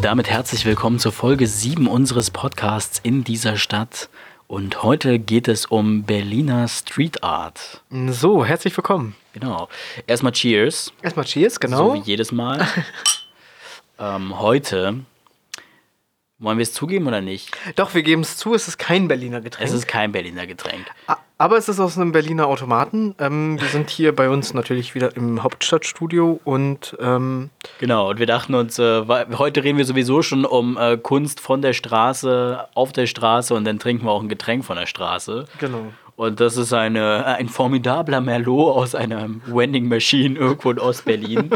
Und damit herzlich willkommen zur Folge 7 unseres Podcasts in dieser Stadt. Und heute geht es um Berliner Street Art. So, herzlich willkommen. Genau. Erstmal Cheers. Erstmal Cheers, genau. So wie jedes Mal. Heute, wollen wir es zugeben oder nicht? Doch, wir geben es zu, es ist kein Berliner Getränk. Es ist kein Berliner Getränk. Aber es ist aus einem Berliner Automaten. Wir sind hier bei uns natürlich wieder im Hauptstadtstudio und Genau, und wir dachten uns, heute reden wir sowieso schon um Kunst von der Straße, auf der Straße und dann trinken wir auch ein Getränk von der Straße. genau. Und das ist ein formidabler Merlot aus einer Vending Machine irgendwo in Ostberlin.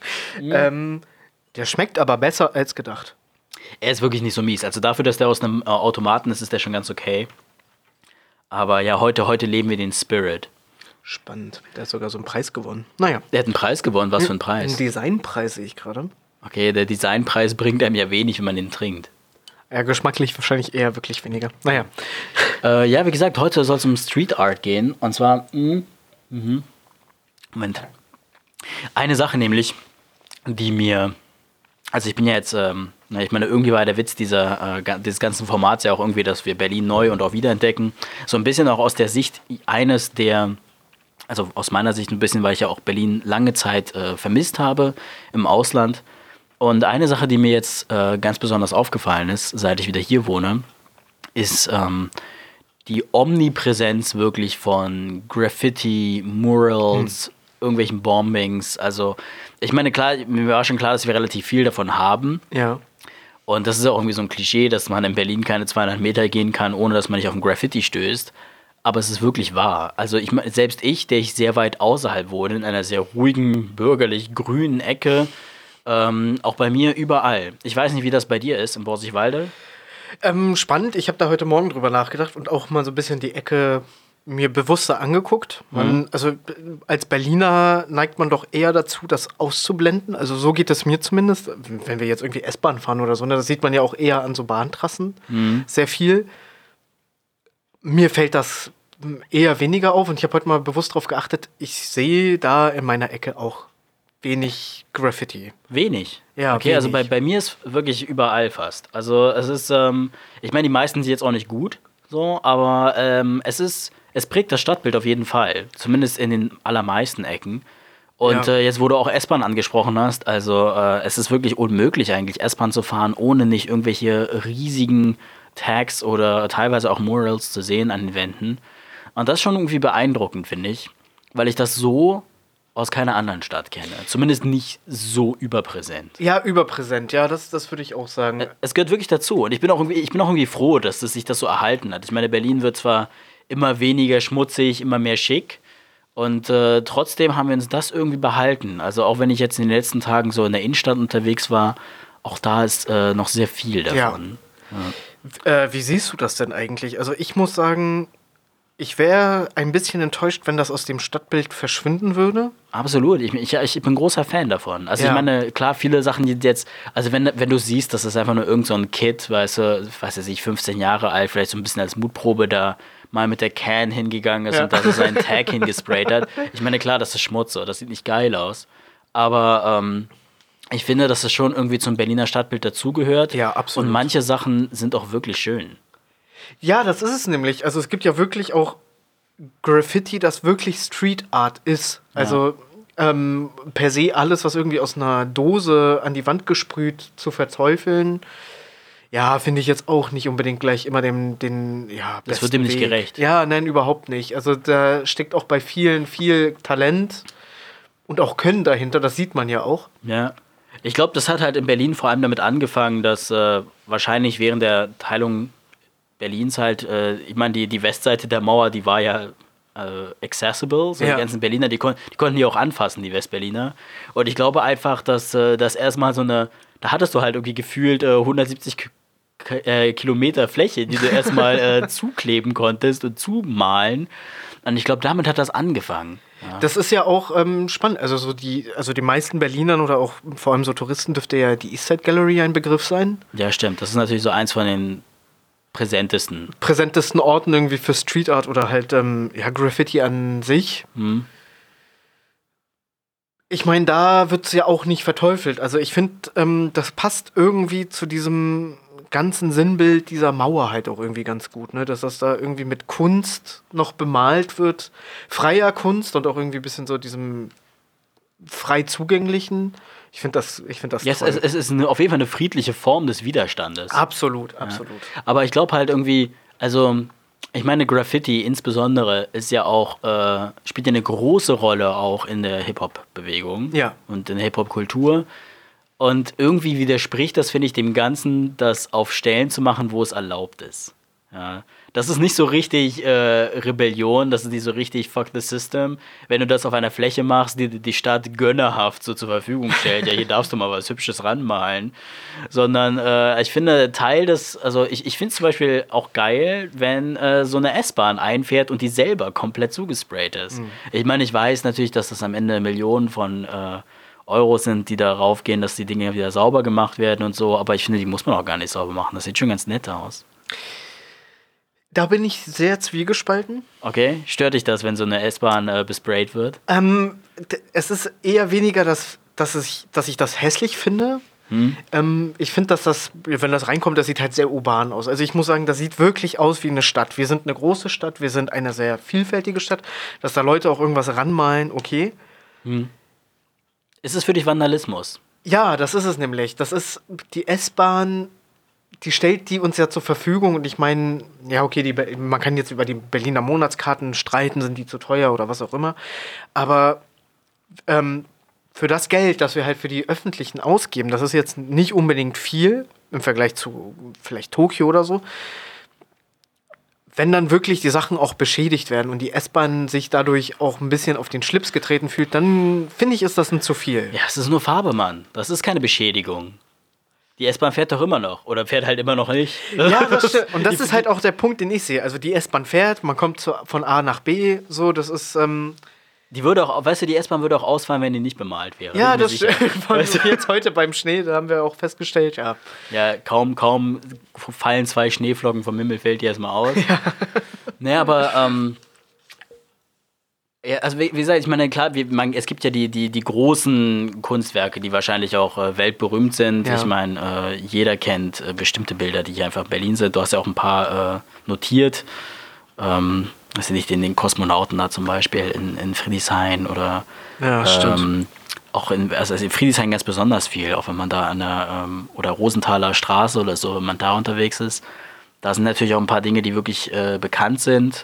Der schmeckt aber besser als gedacht. Er ist wirklich nicht so mies. Also dafür, dass der aus einem Automaten ist, ist der schon ganz okay. Aber ja, heute leben wir den Spirit. Spannend. Der hat sogar so einen Preis gewonnen. Naja. Der hat einen Preis gewonnen. Was für ein Preis? Einen Designpreis sehe ich gerade. Okay, der Designpreis bringt einem ja wenig, wenn man den trinkt. Ja, geschmacklich wahrscheinlich eher wirklich weniger. Naja. Ja, wie gesagt, heute soll es um Street Art gehen. Und zwar, Moment. Eine Sache nämlich, die mir, also ich bin ja jetzt, ich meine, irgendwie war der Witz des ganzen Formats ja auch irgendwie, dass wir Berlin neu und auch wiederentdecken. So ein bisschen auch aus der Sicht also aus meiner Sicht ein bisschen, weil ich ja auch Berlin lange Zeit vermisst habe im Ausland. Und eine Sache, die mir jetzt ganz besonders aufgefallen ist, seit ich wieder hier wohne, ist die Omnipräsenz wirklich von Graffiti, Murals, irgendwelchen Bombings. Also ich meine, klar, mir war schon klar, dass wir relativ viel davon haben. Ja. Und das ist auch irgendwie so ein Klischee, dass man in Berlin keine 200 Meter gehen kann, ohne dass man nicht auf ein Graffiti stößt. Aber es ist wirklich wahr. Also selbst ich, der ich sehr weit außerhalb wohne, in einer sehr ruhigen, bürgerlich-grünen Ecke, auch bei mir überall. Ich weiß nicht, wie das bei dir ist, in Borsigwalde. Spannend. Ich habe da heute Morgen drüber nachgedacht und auch mal so ein bisschen die Ecke mir bewusster angeguckt. Also als Berliner neigt man doch eher dazu, das auszublenden. Also so geht es mir zumindest. Wenn wir jetzt irgendwie S-Bahn fahren oder so, ne, das sieht man ja auch eher an so Bahntrassen sehr viel. Mir fällt das eher weniger auf und ich habe heute mal bewusst darauf geachtet, ich sehe da in meiner Ecke auch wenig Graffiti. Wenig? Ja, okay, wenig. also bei mir ist wirklich überall fast. Also es ist, ich meine, die meisten sind jetzt auch nicht gut, so, aber es prägt das Stadtbild auf jeden Fall. Zumindest in den allermeisten Ecken. Und jetzt, wo du auch S-Bahn angesprochen hast, also es ist wirklich unmöglich eigentlich, S-Bahn zu fahren, ohne nicht irgendwelche riesigen Tags oder teilweise auch Murals zu sehen an den Wänden. Und das ist schon irgendwie beeindruckend, finde ich, weil ich das so aus keiner anderen Stadt kenne. Zumindest nicht so überpräsent. Ja, überpräsent, ja, das würde ich auch sagen. Es gehört wirklich dazu. Und ich bin auch irgendwie froh, dass sich das so erhalten hat. Ich meine, Berlin wird zwar immer weniger schmutzig, immer mehr schick. Und trotzdem haben wir uns das irgendwie behalten. Also auch wenn ich jetzt in den letzten Tagen so in der Innenstadt unterwegs war, auch da ist noch sehr viel davon. Ja. Wie siehst du das denn eigentlich? Also ich muss sagen, ich wäre ein bisschen enttäuscht, wenn das aus dem Stadtbild verschwinden würde. Absolut. Ich bin großer Fan davon. Also ich meine, klar, viele Sachen, die jetzt, also wenn du siehst, dass das einfach nur irgend so ein Kid, weißt du, weiß ich, 15 Jahre alt, vielleicht so ein bisschen als Mutprobe da mal mit der Can hingegangen ist und da so seinen Tag hingesprayt hat. Ich meine, klar, das ist Schmutz, so, das sieht nicht geil aus. Aber ich finde, dass das schon irgendwie zum Berliner Stadtbild dazugehört. Ja, absolut. Und manche Sachen sind auch wirklich schön. Ja, das ist es nämlich. Also es gibt ja wirklich auch Graffiti, das wirklich Street Art ist. Also per se alles, was irgendwie aus einer Dose an die Wand gesprüht zu verteufeln, ja, finde ich jetzt auch nicht unbedingt gleich immer den Das wird dem nicht gerecht. Ja, nein, überhaupt nicht. Also da steckt auch bei vielen viel Talent und auch Können dahinter, das sieht man ja auch. Ja. Ich glaube, das hat halt in Berlin vor allem damit angefangen, dass wahrscheinlich während der Teilung Berlins halt, ich meine, die Westseite der Mauer, die war ja accessible, so die ganzen Berliner, die konnten die auch anfassen, die Westberliner. Und ich glaube einfach, dass das erstmal da hattest du halt irgendwie gefühlt 170 Kilometer Fläche, die du erstmal zukleben konntest und zumalen. Und ich glaube, damit hat das angefangen. Ja. Das ist ja auch spannend. Also die meisten Berlinern oder auch vor allem so Touristen dürfte ja die Eastside Gallery ein Begriff sein. Ja, stimmt. Das ist natürlich so eins von den präsentesten Orten irgendwie für Street Art oder halt Graffiti an sich. Ich meine, da wird es ja auch nicht verteufelt. Also ich finde, das passt irgendwie zu diesem ganzen Sinnbild dieser Mauer halt auch irgendwie ganz gut, ne? Dass das da irgendwie mit Kunst noch bemalt wird. Freier Kunst und auch irgendwie ein bisschen so diesem frei zugänglichen. Ich find das Ja, toll. es ist auf jeden Fall eine friedliche Form des Widerstandes. Absolut, absolut. Aber ich glaube halt irgendwie, also ich meine, Graffiti insbesondere ist ja auch, spielt ja eine große Rolle auch in der Hip-Hop-Bewegung Ja. und in der Hip-Hop-Kultur. Und irgendwie widerspricht das, finde ich, dem Ganzen, das auf Stellen zu machen, wo es erlaubt ist. Ja. Das ist nicht so richtig Rebellion, das ist nicht so richtig fuck the system. Wenn du das auf einer Fläche machst, die die Stadt gönnerhaft so zur Verfügung stellt, ja, hier darfst du mal was Hübsches ranmalen. Sondern ich finde, Teil des, also ich finde es zum Beispiel auch geil, wenn so eine S-Bahn einfährt und die selber komplett zugesprayt ist. Ich meine, ich weiß natürlich, dass das am Ende Millionen von Euros sind, die darauf gehen, dass die Dinge wieder sauber gemacht werden und so, aber ich finde, die muss man auch gar nicht sauber machen. Das sieht schon ganz nett aus. Da bin ich sehr zwiegespalten. Okay, stört dich das, wenn so eine S-Bahn besprayt wird? Es ist eher weniger, dass ich das hässlich finde. Ich finde, dass das, wenn das reinkommt, das sieht halt sehr urban aus. Also ich muss sagen, das sieht wirklich aus wie eine Stadt. Wir sind eine große Stadt, wir sind eine sehr vielfältige Stadt. Dass da Leute auch irgendwas ranmalen, okay. Ist es für dich Vandalismus? Ja, das ist es nämlich. Das ist die S-Bahn, die stellt die uns ja zur Verfügung. Und ich meine, ja, okay, man kann jetzt über die Berliner Monatskarten streiten, sind die zu teuer oder was auch immer. Aber für das Geld, das wir halt für die Öffentlichen ausgeben, das ist jetzt nicht unbedingt viel im Vergleich zu vielleicht Tokio oder so. Wenn dann wirklich die Sachen auch beschädigt werden und die S-Bahn sich dadurch auch ein bisschen auf den Schlips getreten fühlt, dann finde ich, ist das ein zu viel. Ja, es ist nur Farbe, Mann. Das ist keine Beschädigung. Die S-Bahn fährt doch immer noch. Oder fährt halt immer noch nicht. Ja, das stimmt. Und das ist halt auch der Punkt, den ich sehe. Also die S-Bahn fährt, man kommt von A nach B, so, das ist, Die würde auch, weißt du, die S-Bahn würde auch ausfallen, wenn die nicht bemalt wäre. ja, Bin mir das sicher. stimmt. Weißt du, jetzt heute beim Schnee, da haben wir auch festgestellt, ja. Ja, kaum fallen 2 Schneeflocken vom Himmel, fällt die erstmal aus. Ja. Naja, aber, ja, also wie gesagt, ich meine, klar, es gibt ja die großen Kunstwerke, die wahrscheinlich auch weltberühmt sind. Ja. Ich meine, jeder kennt bestimmte Bilder, die hier einfach in Berlin sind. Du hast ja auch ein paar notiert. Also nicht den Kosmonauten da zum Beispiel in Friedrichshain oder Ja, stimmt. auch also in Friedrichshain ganz besonders viel, auch wenn man da an der oder Rosenthaler Straße oder so, wenn man da unterwegs ist. Da sind natürlich auch ein paar Dinge, die wirklich bekannt sind.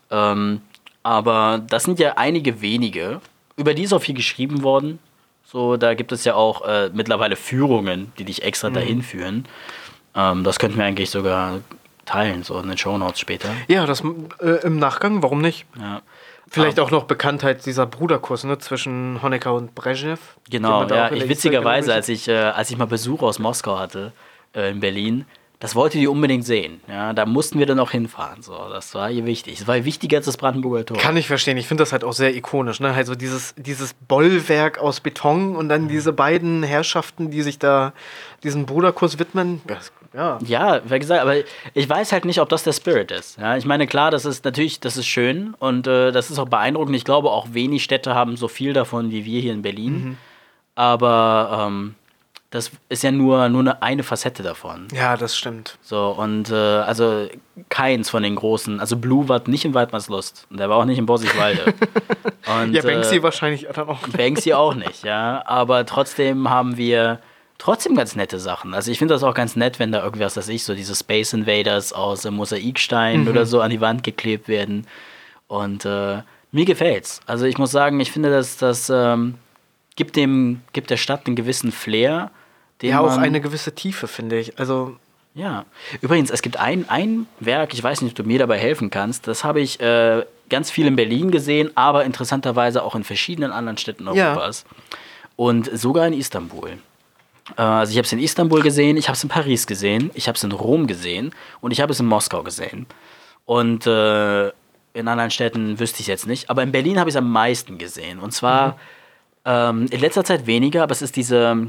Aber das sind ja einige wenige. Über die ist auch viel geschrieben worden. So, da gibt es ja auch mittlerweile Führungen, die dich extra dahin führen. Das könnten wir eigentlich sogar teilen, so in den Shownotes später. Ja, das im Nachgang, warum nicht? Ja. Vielleicht auch noch Bekanntheit dieser Bruderkuss, ne, zwischen Honecker und Brezhnev. Genau, den man da ja. auch in der Witzigerweise, Instagram- als ich mal Besuch aus Moskau hatte, in Berlin, das wollte die unbedingt sehen. Ja, da mussten wir dann auch hinfahren. So, das war ihr wichtig. Das war wichtiger als das Brandenburger Tor. Kann ich verstehen. Ich finde das halt auch sehr ikonisch. Ne? Also dieses Bollwerk aus Beton und dann diese beiden Herrschaften, die sich da diesem Bruderkuss widmen. Ja. Ja, wie gesagt, aber ich weiß halt nicht, ob das der Spirit ist. Ja, ich meine, klar, das ist schön und das ist auch beeindruckend. Ich glaube, auch wenig Städte haben so viel davon wie wir hier in Berlin. Aber das ist ja nur eine Facette davon. Ja, das stimmt. So, und also keins von den großen, also Blue war nicht in Waldmannslust und der war auch nicht in Borsigwalde. Und, Ja, Banksy wahrscheinlich dann auch. Banksy auch nicht, ja. Aber trotzdem haben wir trotzdem ganz nette Sachen. Also ich finde das auch ganz nett, wenn da irgendwas, so diese Space Invaders aus Mosaikstein oder so an die Wand geklebt werden. Und mir gefällt's. Also ich muss sagen, ich finde, das gibt der Stadt einen gewissen Flair. Ja, auch eine gewisse Tiefe, finde ich. Also ja. Übrigens, es gibt ein Werk, ich weiß nicht, ob du mir dabei helfen kannst, das habe ich ganz viel in Berlin gesehen, aber interessanterweise auch in verschiedenen anderen Städten Europas. Und sogar in Istanbul. Also ich habe es in Istanbul gesehen, ich habe es in Paris gesehen, ich habe es in Rom gesehen und ich habe es in Moskau gesehen. Und in anderen Städten wüsste ich jetzt nicht, aber in Berlin habe ich es am meisten gesehen. Und zwar in letzter Zeit weniger, aber es ist diese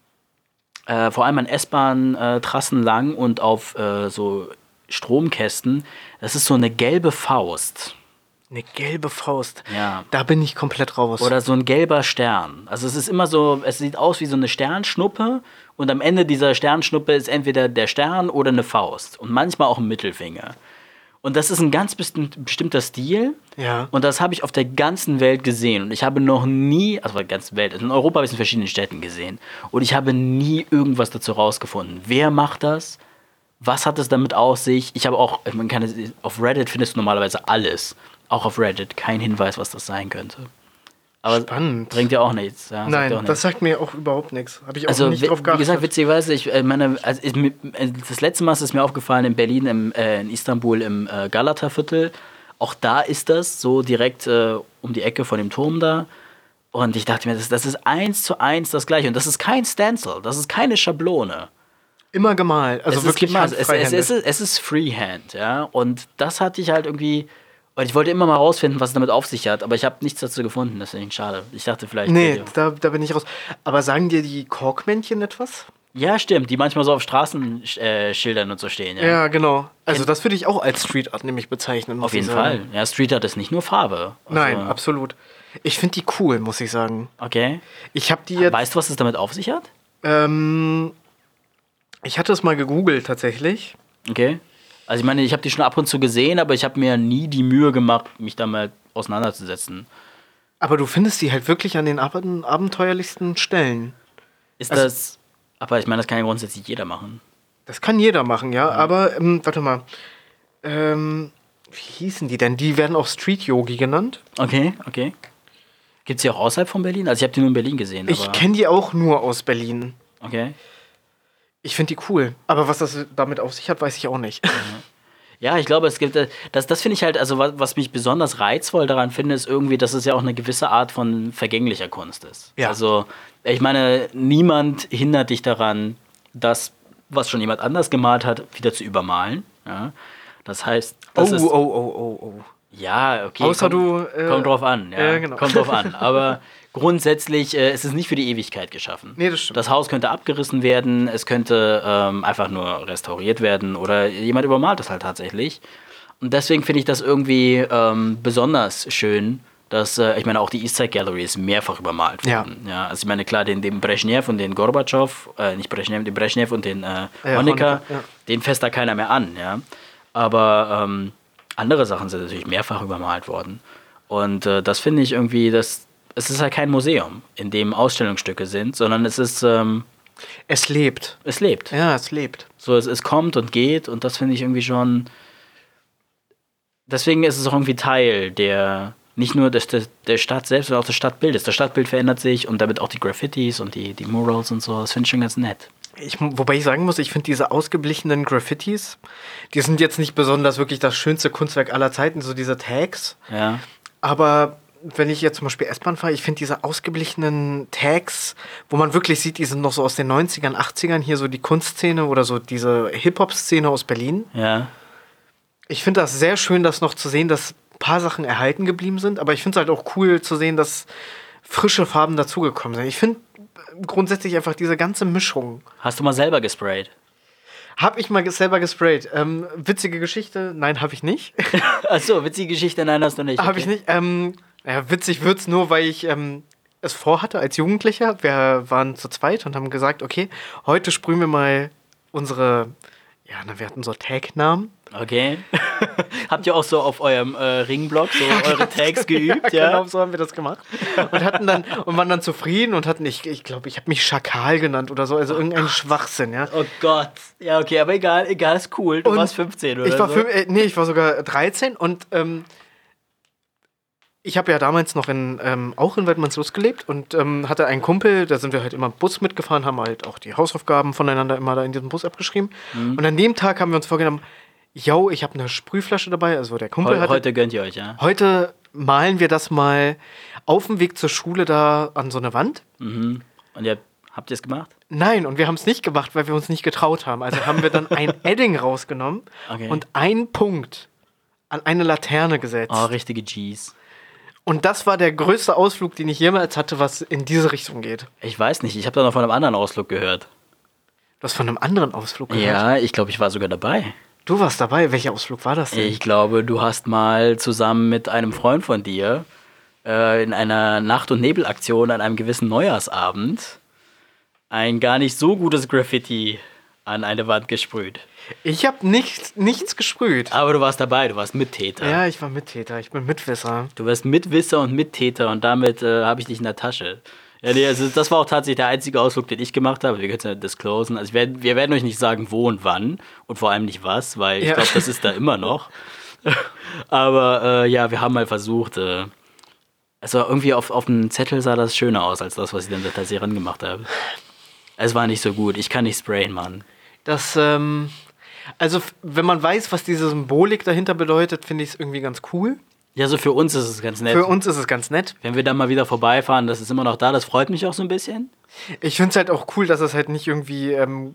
vor allem an S-Bahn-Trassen lang und auf so Stromkästen, das ist so eine gelbe Faust. Eine gelbe Faust. Ja. Da bin ich komplett raus. Oder so ein gelber Stern. Also es ist immer so, es sieht aus wie so eine Sternschnuppe und am Ende dieser Sternschnuppe ist entweder der Stern oder eine Faust und manchmal auch ein Mittelfinger. Und das ist ein ganz bestimmter Stil. Ja. Und das habe ich auf der ganzen Welt gesehen. Und ich habe noch nie, also auf der ganzen Welt, in Europa habe ich es in verschiedenen Städten gesehen. Und ich habe nie irgendwas dazu rausgefunden. Wer macht das? Was hat es damit auf sich? Ich habe auch, auf Reddit findest du normalerweise alles. Auch auf Reddit. Kein Hinweis, was das sein könnte. Aber spannend. Bringt ja auch nichts. Ja, Nein, auch nichts. das sagt mir auch überhaupt nichts. Habe ich auch Also, nicht drauf geachtet. Wie gesagt, witzigerweise, das letzte Mal ist es mir aufgefallen in Berlin, in Istanbul im Galata-Viertel. Auch da ist das so direkt um die Ecke von dem Turm da. Und ich dachte mir, das ist 1:1 das Gleiche. Und das ist kein Stencil, das ist keine Schablone. Immer gemalt. Also Es wirklich ist es ist Freehand, ja. Und das hatte ich halt irgendwie. Und ich wollte immer mal rausfinden, was es damit auf sich hat, aber ich habe nichts dazu gefunden. Das finde ich schade. Ich dachte vielleicht. Nee, da bin ich raus. Aber sagen dir die Korkmännchen etwas? Ja, stimmt, die manchmal so auf Straßenschildern und so stehen. Ja, Ja, genau. Also das würde ich auch als Street Art nämlich bezeichnen. auf jeden Fall. Ja, Street Art ist nicht nur Farbe. Also, Nein, absolut. Ich finde die cool, muss ich sagen. Okay. Ich habe die jetzt. Weißt du, was es damit auf sich hat? Ich hatte es mal gegoogelt tatsächlich. Okay. Also ich meine, ich habe die schon ab und zu gesehen, aber ich habe mir nie die Mühe gemacht, mich da mal auseinanderzusetzen. Aber du findest die halt wirklich an den abenteuerlichsten Stellen. Ist Also- das. Aber ich meine, das kann ja grundsätzlich jeder machen. Das kann jeder machen, ja. Aber, warte mal. Wie hießen die denn? Die werden auch Street Yogi genannt. Okay. Gibt es die auch außerhalb von Berlin? Also ich habe die nur in Berlin gesehen. Ich Aber kenne die auch nur aus Berlin. okay. Ich finde die cool. Aber was das damit auf sich hat, weiß ich auch nicht. Ja, ich glaube, es gibt, das finde ich halt, also was mich besonders reizvoll daran finde, ist irgendwie, dass es ja auch eine gewisse Art von vergänglicher Kunst ist. Ja. Also, ich meine, niemand hindert dich daran, das, was schon jemand anders gemalt hat, wieder zu übermalen. Ja? Das heißt, das ist, Oh. ja, okay. Außer kommt drauf an. Ja, genau. Kommt drauf an. Aber grundsätzlich ist es nicht für die Ewigkeit geschaffen. Nee, das stimmt. Das Haus könnte abgerissen werden, es könnte einfach nur restauriert werden oder jemand übermalt das halt tatsächlich. Und deswegen finde ich das irgendwie besonders schön, dass, ich meine, auch die Eastside Gallery ist mehrfach übermalt worden. Ja, also ich meine, klar, den Brezhnev und den Gorbatschow, nicht Brezhnev, den Brezhnev und den Honecker, ja. den fasst da keiner mehr an. Ja. Aber andere Sachen sind natürlich mehrfach übermalt worden. Und das finde ich irgendwie, es ist halt kein Museum, in dem Ausstellungsstücke sind, sondern es ist, Es lebt. es lebt. Ja, es lebt. So, es kommt und geht und das finde ich irgendwie schon. Deswegen ist es auch irgendwie Teil der, nicht nur der Stadt selbst, sondern auch des Stadtbildes. Das Stadtbild verändert sich und damit auch die Graffitis und die Murals und so. Das finde ich schon ganz nett. Wobei ich sagen muss, ich finde diese ausgeblichenen Graffitis, die sind jetzt nicht besonders wirklich das schönste Kunstwerk aller Zeiten, so diese Tags. Ja. Aber wenn ich jetzt zum Beispiel S-Bahn fahre, ich finde diese ausgeblichenen Tags, wo man wirklich sieht, die sind noch so aus den 90ern, 80ern, hier so die Kunstszene oder so diese Hip-Hop-Szene aus Berlin. Ja. Ich finde das sehr schön, das noch zu sehen, dass ein paar Sachen erhalten geblieben sind. Aber ich finde es halt auch cool zu sehen, dass frische Farben dazugekommen sind. Ich finde grundsätzlich einfach diese ganze Mischung. Hast du mal selber gesprayt? Habe ich mal selber gesprayt. Witzige Geschichte? Nein, habe ich nicht. Achso, witzige Geschichte, nein, hast du nicht. Habe ich nicht. Ja, witzig wird's nur, weil ich es vorhatte als Jugendlicher. Wir waren zu zweit und haben gesagt, okay, heute sprühen wir mal unsere, wir hatten so Tag-Namen. Okay. Habt ihr auch so auf eurem Ringblock so eure Tags geübt, ja? Genau, so haben wir das gemacht. Und waren dann zufrieden und hatten, ich glaube, ich habe mich Schakal genannt oder so, also irgendein Schwachsinn, ja. Oh Gott. Ja, okay, aber egal, ist cool. Du warst 15 oder Ich war so. ich war sogar 13 und ich habe ja damals noch auch in Waidmannslust gelebt und hatte einen Kumpel, da sind wir halt immer Bus mitgefahren, haben halt auch die Hausaufgaben voneinander immer da in diesem Bus abgeschrieben. Und an dem Tag haben wir uns vorgenommen, ich habe eine Sprühflasche dabei, also der Kumpel hatte. Heute gönnt ihr euch, ja? Heute malen wir das mal auf dem Weg zur Schule da an so eine Wand. Mhm. Und habt ihr es gemacht? Nein, und wir haben es nicht gemacht, weil wir uns nicht getraut haben. Also haben wir dann ein Edding rausgenommen und einen Punkt an eine Laterne gesetzt. Oh, richtige Gs. Und das war der größte Ausflug, den ich jemals hatte, was in diese Richtung geht. Ich weiß nicht, ich habe da noch von einem anderen Ausflug gehört. Du hast von einem anderen Ausflug gehört? Ja, ich glaube, ich war sogar dabei. Du warst dabei. Welcher Ausflug war das denn? Ich glaube, du hast mal zusammen mit einem Freund von dir in einer Nacht- und Nebelaktion an einem gewissen Neujahrsabend ein gar nicht so gutes Graffiti an eine Wand gesprüht. Ich habe nichts gesprüht. Aber du warst dabei, du warst Mittäter. Ja, ich war Mittäter, ich bin Mitwisser. Du warst Mitwisser und Mittäter und damit habe ich dich in der Tasche. Ja, nee, also das war auch tatsächlich der einzige Ausflug, den ich gemacht habe. Wir können es ja disclosen. Also wir werden euch nicht sagen, wo und wann und vor allem nicht was, weil ich glaube, das ist da immer noch. Aber ja, wir haben mal versucht. Also irgendwie auf dem Zettel sah das schöner aus, als das, was ich dann tatsächlich rangemacht habe. Es war nicht so gut. Ich kann nicht sprayen, Mann. Das, also wenn man weiß, was diese Symbolik dahinter bedeutet, finde ich es irgendwie ganz cool. Ja, so für uns ist es ganz nett. Für uns ist es ganz nett. Wenn wir dann mal wieder vorbeifahren, das ist immer noch da, das freut mich auch so ein bisschen. Ich finde es halt auch cool, dass es halt nicht irgendwie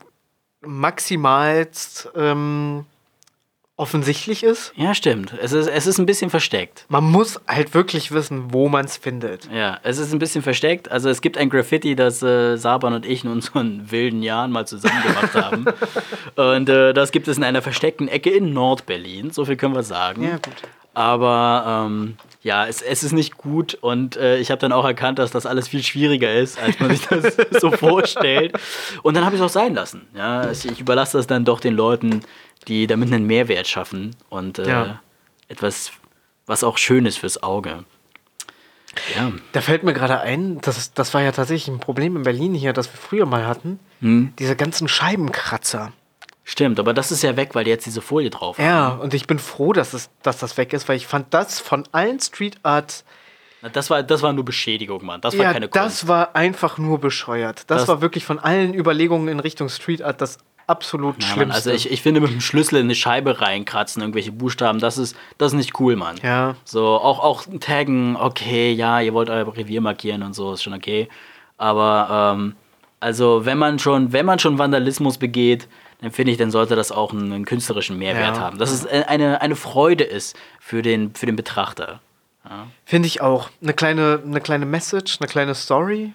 maximalst offensichtlich ist. Ja, stimmt. Es ist ein bisschen versteckt. Man muss halt wirklich wissen, wo man es findet. Ja, es ist ein bisschen versteckt. Also es gibt ein Graffiti, das Saban und ich in unseren wilden Jahren mal zusammen gemacht haben. Und das gibt es in einer versteckten Ecke in Nordberlin. So viel können wir sagen. Ja, gut. Aber ja, es ist nicht gut und ich habe dann auch erkannt, dass das alles viel schwieriger ist, als man sich das so vorstellt. Und dann habe ich es auch sein lassen. Ja, ich überlasse das dann doch den Leuten, die damit einen Mehrwert schaffen und etwas, was auch schön ist fürs Auge. Ja. Da fällt mir gerade ein, das war ja tatsächlich ein Problem in Berlin hier, das wir früher mal hatten. Diese ganzen Scheibenkratzer. Stimmt, aber das ist ja weg, weil die jetzt diese Folie drauf haben. Ja, und ich bin froh, dass das weg ist, weil ich fand das von allen Street Art. Das war nur Beschädigung, Mann. Das war keine Kunst. Das war einfach nur bescheuert. Das war wirklich von allen Überlegungen in Richtung Street Art das absolut Schlimmste. Mann, also ich finde, mit dem Schlüssel in eine Scheibe reinkratzen, irgendwelche Buchstaben, das ist nicht cool, Mann. Ja. So, auch taggen, okay, ja, ihr wollt euer Revier markieren und so, ist schon okay. Aber, also, wenn man schon Vandalismus begeht, dann finde ich, dann sollte das auch einen künstlerischen Mehrwert haben. Dass es eine Freude ist für den Betrachter. Ja. Finde ich auch. Eine kleine Message, eine kleine Story.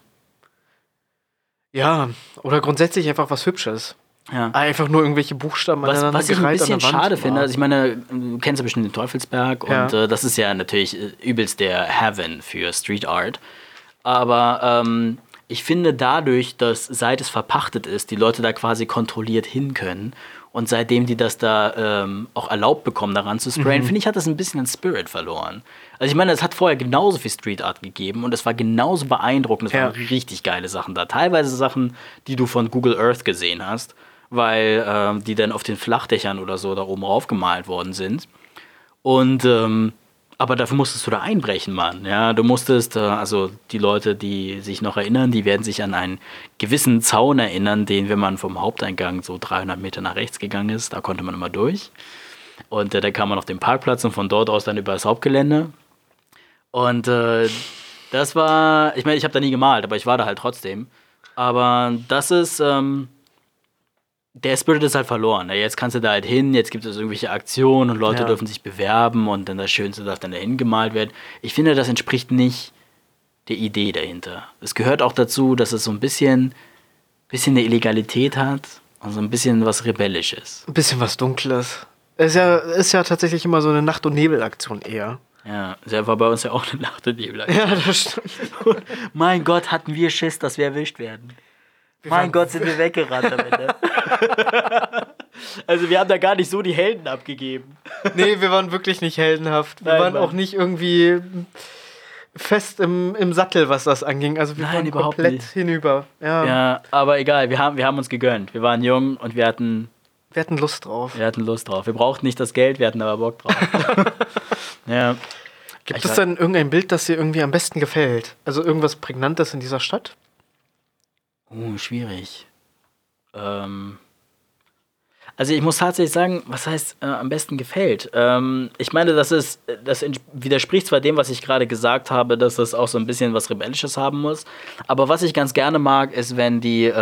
Ja, oder grundsätzlich einfach was Hübsches. Ja. Einfach nur irgendwelche Buchstaben aneinander was ich ein bisschen schade finde, also ich ich meine, du kennst ja bestimmt den Teufelsberg und das ist ja natürlich übelst der Heaven für Street Art. Aber ich finde dadurch, dass seit es verpachtet ist, die Leute da quasi kontrolliert hin können und seitdem die das da auch erlaubt bekommen, daran zu sprayen, finde ich, hat das ein bisschen den Spirit verloren. Also ich meine, es hat vorher genauso viel Street Art gegeben und es war genauso beeindruckend, es waren richtig geile Sachen da. Teilweise Sachen, die du von Google Earth gesehen hast, weil die dann auf den Flachdächern oder so da oben raufgemalt worden sind. Und aber dafür musstest du da einbrechen, Mann. Ja, du musstest, also die Leute, die sich noch erinnern, die werden sich an einen gewissen Zaun erinnern, den, wenn man vom Haupteingang so 300 Meter nach rechts gegangen ist, da konnte man immer durch. Und da kam man auf den Parkplatz und von dort aus dann über das Hauptgelände. Und das war, ich meine, ich habe da nie gemalt, aber ich war da halt trotzdem. Aber das ist, der Spirit ist halt verloren. Jetzt kannst du da halt hin, jetzt gibt es irgendwelche Aktionen und Leute dürfen sich bewerben und dann das Schönste darf dann dahin gemalt werden. Ich finde, das entspricht nicht der Idee dahinter. Es gehört auch dazu, dass es so ein bisschen eine Illegalität hat und so ein bisschen was Rebellisches. Ein bisschen was Dunkles. Ist ja tatsächlich immer so eine Nacht- und Nebelaktion eher. Ja, das war bei uns ja auch eine Nacht- und Nebelaktion. Ja, das stimmt. Mein Gott, hatten wir Schiss, dass wir erwischt werden. Mein Gott, sind wir weggerannt am Ende. Also wir haben da gar nicht so die Helden abgegeben. Nee, wir waren wirklich nicht heldenhaft. Wir waren auch nicht irgendwie fest im Sattel, was das anging. Also wir waren überhaupt komplett nicht. hinüber. Ja, aber egal, wir haben uns gegönnt. Wir waren jung und wir hatten Lust drauf. Wir brauchten nicht das Geld, wir hatten aber Bock drauf. Ja. Gibt es denn irgendein Bild, das dir irgendwie am besten gefällt? Also irgendwas Prägnantes in dieser Stadt? Schwierig. Also ich muss tatsächlich sagen, was heißt am besten gefällt? Ich meine, das widerspricht zwar dem, was ich gerade gesagt habe, dass das auch so ein bisschen was Rebellisches haben muss, aber was ich ganz gerne mag, ist, wenn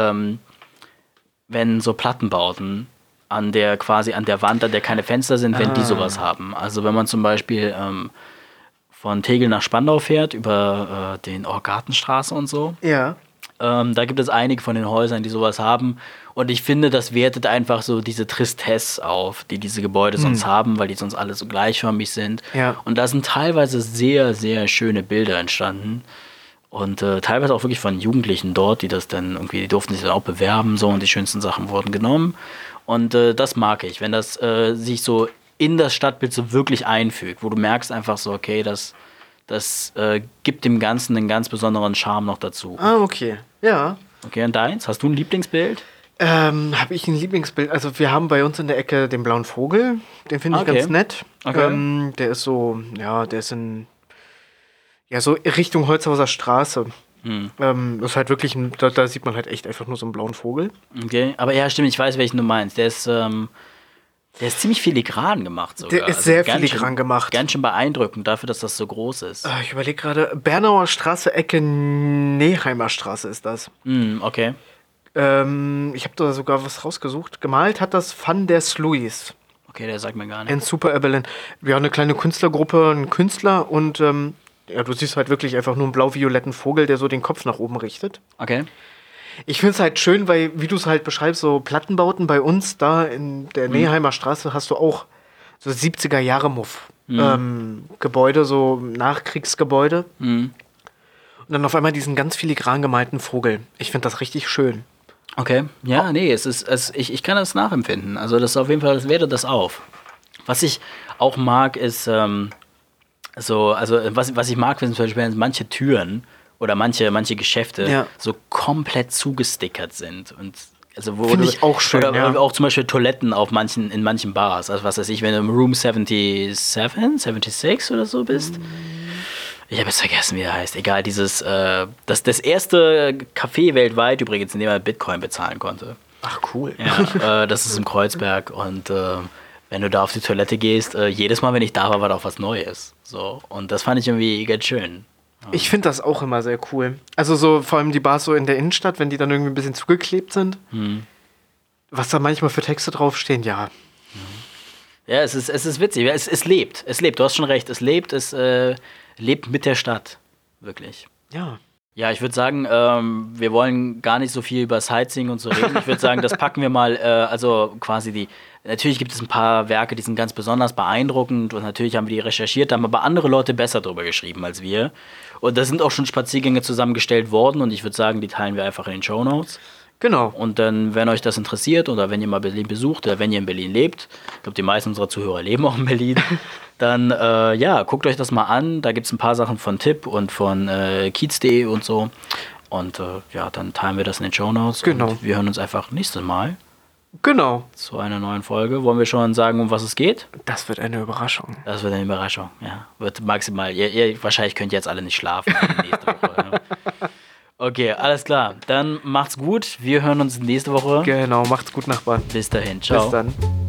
so Plattenbauten an der Wand, an der keine Fenster sind, wenn die sowas haben. Also wenn man zum Beispiel von Tegel nach Spandau fährt, über den Gartenstraße und so. Ja. Da gibt es einige von den Häusern, die sowas haben. Und ich finde, das wertet einfach so diese Tristesse auf, die diese Gebäude sonst haben, weil die sonst alle so gleichförmig sind. Ja. Und da sind teilweise sehr, sehr schöne Bilder entstanden. Und teilweise auch wirklich von Jugendlichen dort, die das dann irgendwie, die durften sich dann auch bewerben, so, und die schönsten Sachen wurden genommen. Und das mag ich, wenn das sich so in das Stadtbild so wirklich einfügt, wo du merkst einfach so, okay, das gibt dem Ganzen einen ganz besonderen Charme noch dazu. Ah, okay. Ja. Okay, und deins? Hast du ein Lieblingsbild? Habe ich ein Lieblingsbild? Also wir haben bei uns in der Ecke den blauen Vogel. Den finde ich ganz nett. Okay. Der ist so, ja, der ist so Richtung Holzhauser Straße. Das ist halt wirklich, da sieht man halt echt einfach nur so einen blauen Vogel. Okay, aber ja, stimmt, ich weiß, welchen du meinst. Der ist ziemlich filigran gemacht sogar. Der ist sehr filigran gemacht. Ganz schön beeindruckend dafür, dass das so groß ist. Ich überlege gerade, Bernauer Straße, Ecke Neheimer Straße ist das. Okay. Ich habe da sogar was rausgesucht. Gemalt hat das Van der Sluis. Okay, der sagt mir gar nicht. In Super Evelyn. Wir haben eine kleine Künstlergruppe, einen Künstler und du siehst halt wirklich einfach nur einen blau-violetten Vogel, der so den Kopf nach oben richtet. Okay. Ich finde es halt schön, weil, wie du es halt beschreibst, so Plattenbauten bei uns da in der Neheimer Straße hast du auch so 70er-Jahre-Muff. Gebäude, so Nachkriegsgebäude. Und dann auf einmal diesen ganz filigran gemalten Vogel. Ich finde das richtig schön. Okay. Ja, nee, ich kann das nachempfinden. Also das ist auf jeden Fall, das wertet das auf. Was ich auch mag, ist was ich mag, sind zum Beispiel manche Türen oder manche Geschäfte so komplett zugestickert sind. Und also finde ich auch schön, oder auch zum Beispiel Toiletten in manchen Bars. Also was weiß ich, wenn du im Room 76 oder so bist. Ich habe jetzt vergessen, wie er heißt. Egal, das erste Café weltweit übrigens, in dem man Bitcoin bezahlen konnte. Ach, cool. Ja, das ist in Kreuzberg und wenn du da auf die Toilette gehst, jedes Mal, wenn ich da war da auch was Neues. So. Und das fand ich irgendwie ganz schön. Ich finde das auch immer sehr cool. Also so vor allem die Bars so in der Innenstadt, wenn die dann irgendwie ein bisschen zugeklebt sind. Was da manchmal für Texte draufstehen, ja. Ja, es ist witzig. Es lebt. Es lebt, du hast schon recht. Es lebt mit der Stadt. Wirklich. Ja. Ja, ich würde sagen, wir wollen gar nicht so viel über Sightseeing und so reden. Ich würde sagen, das packen wir mal, also quasi natürlich gibt es ein paar Werke, die sind ganz besonders beeindruckend und natürlich haben wir die recherchiert, da haben aber andere Leute besser drüber geschrieben als wir. Und da sind auch schon Spaziergänge zusammengestellt worden und ich würde sagen, die teilen wir einfach in den Shownotes. Genau. Und dann, wenn euch das interessiert oder wenn ihr mal Berlin besucht oder wenn ihr in Berlin lebt, ich glaube, die meisten unserer Zuhörer leben auch in Berlin, dann guckt euch das mal an. Da gibt es ein paar Sachen von Tipp und von kiez.de und so. Und dann teilen wir das in den Shownotes. Genau. Und wir hören uns einfach nächstes Mal. Genau. Zu einer neuen Folge. Wollen wir schon sagen, um was es geht? Das wird eine Überraschung. Das wird eine Überraschung, ja. Wird maximal. Ihr wahrscheinlich könnt ihr jetzt alle nicht schlafen nächste Woche. Ja. Okay, alles klar. Dann macht's gut. Wir hören uns nächste Woche. Genau, macht's gut, Nachbarn. Bis dahin. Ciao. Bis dann.